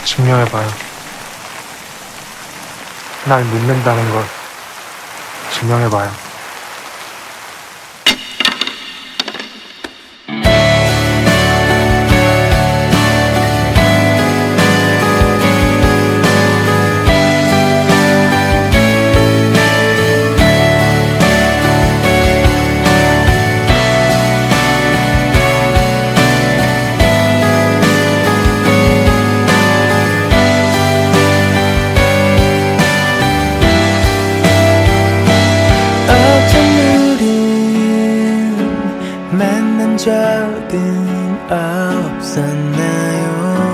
증명해봐요. 날 믿는다는 걸 증명해봐요. 만난 적은 없었나요?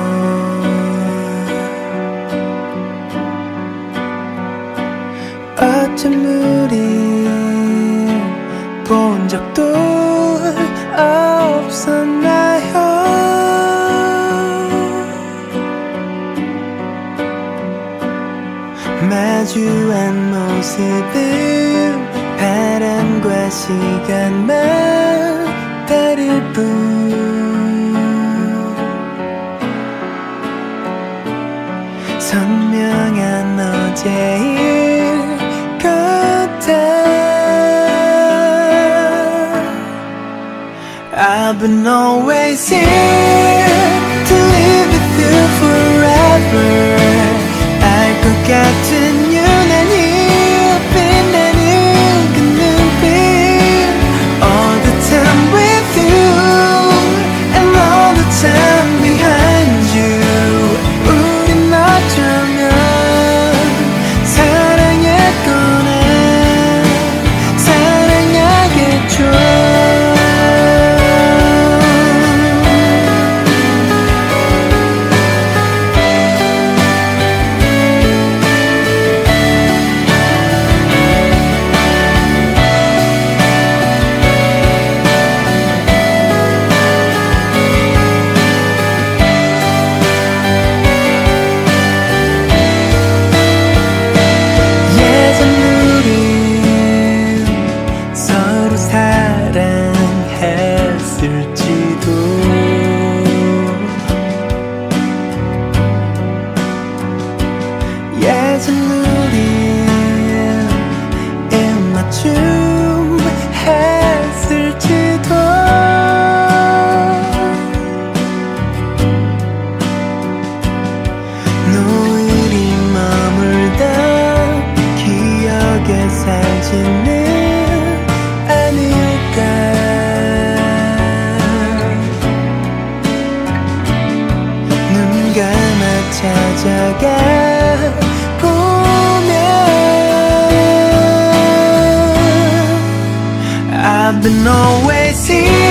어쩜 우리 본 적도 없었나요? 마주한 모습은 바람과 시간만 다를 뿐 선명한 어제일 같아. I've been always here to live with you forever. 알 것 같은 유난히 빛나는 그 눈빛 all the time with you and all the time behind you. 우린 어쩌면 사랑했거나 사랑하겠죠. 예전 우린 입맞춤 했을지도. 노을이 머물던 기억에 살지는 않을까. 눈 감아 찾아가 I've been always here